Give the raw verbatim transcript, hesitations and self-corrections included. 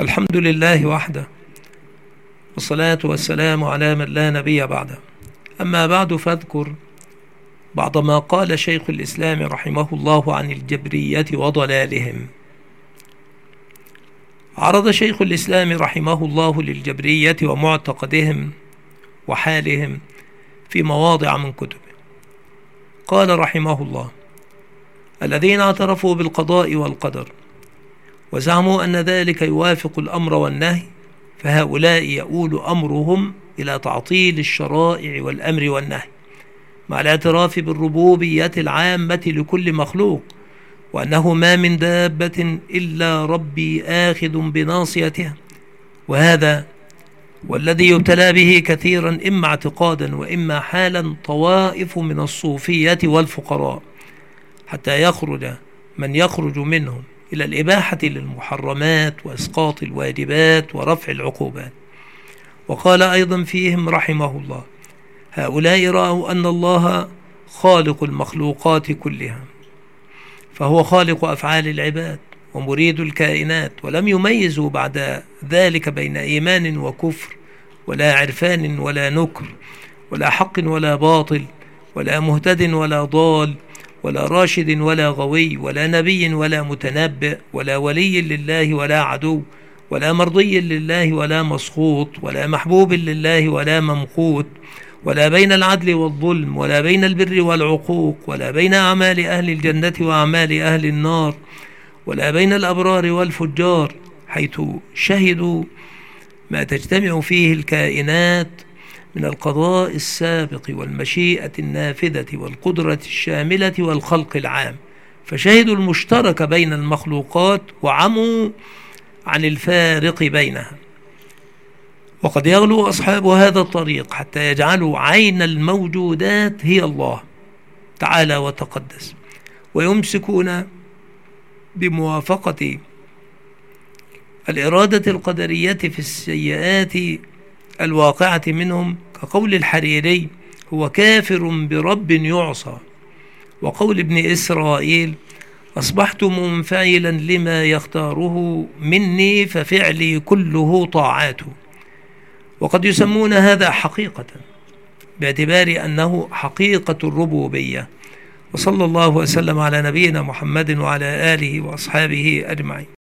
الحمد لله وحده، والصلاة والسلام على من لا نبي بعده. أما بعد، فاذكر بعض ما قال شيخ الإسلام رحمه الله عن الجبرية وضلالهم. عرض شيخ الإسلام رحمه الله للجبرية ومعتقدهم وحالهم في مواضع من كتبه. قال رحمه الله: الذين اعترفوا بالقضاء والقدر وزعموا أن ذلك يوافق الأمر والنهي، فهؤلاء يؤول أمرهم إلى تعطيل الشرائع والأمر والنهي، مع الاعتراف بالربوبية العامة لكل مخلوق، وأنه ما من دابة إلا ربي آخذ بناصيتها. وهذا والذي يبتلى به كثيرا، إما اعتقادا وإما حالا، طوائف من الصوفية والفقراء، حتى يخرج من يخرج منهم إلى الإباحة للمحرمات وإسقاط الواجبات ورفع العقوبات. وقال أيضا فيهم رحمه الله: هؤلاء رأوا أن الله خالق المخلوقات كلها، فهو خالق أفعال العباد ومريد الكائنات، ولم يميزوا بعد ذلك بين إيمان وكفر، ولا عرفان ولا نكر، ولا حق ولا باطل، ولا مهتد ولا ضال، ولا راشد ولا غوي، ولا نبي ولا متنبئ، ولا ولي لله ولا عدو، ولا مرضي لله ولا مسخوط، ولا محبوب لله ولا ممقوت، ولا بين العدل والظلم، ولا بين البر والعقوق، ولا بين أعمال أهل الجنة وأعمال أهل النار، ولا بين الأبرار والفجار، حيث شهدوا ما تجتمع فيه الكائنات من القضاء السابق والمشيئة النافذة والقدرة الشاملة والخلق العام، فشهدوا المشترك بين المخلوقات وعموا عن الفارق بينها. وقد يغلو أصحاب هذا الطريق حتى يجعلوا عين الموجودات هي الله تعالى وتقدس، ويمسكون بموافقة الإرادة القدرية في السيئات الواقعة منهم، كقول الحريري: هو كافر برب يعصى، وقول ابن إسرائيل: أصبحت منفعلا لما يختاره مني، ففعلي كله طاعاته. وقد يسمون هذا حقيقة، باعتبار أنه حقيقة الربوبية. وصلى الله وسلم على نبينا محمد وعلى آله وأصحابه أجمعين.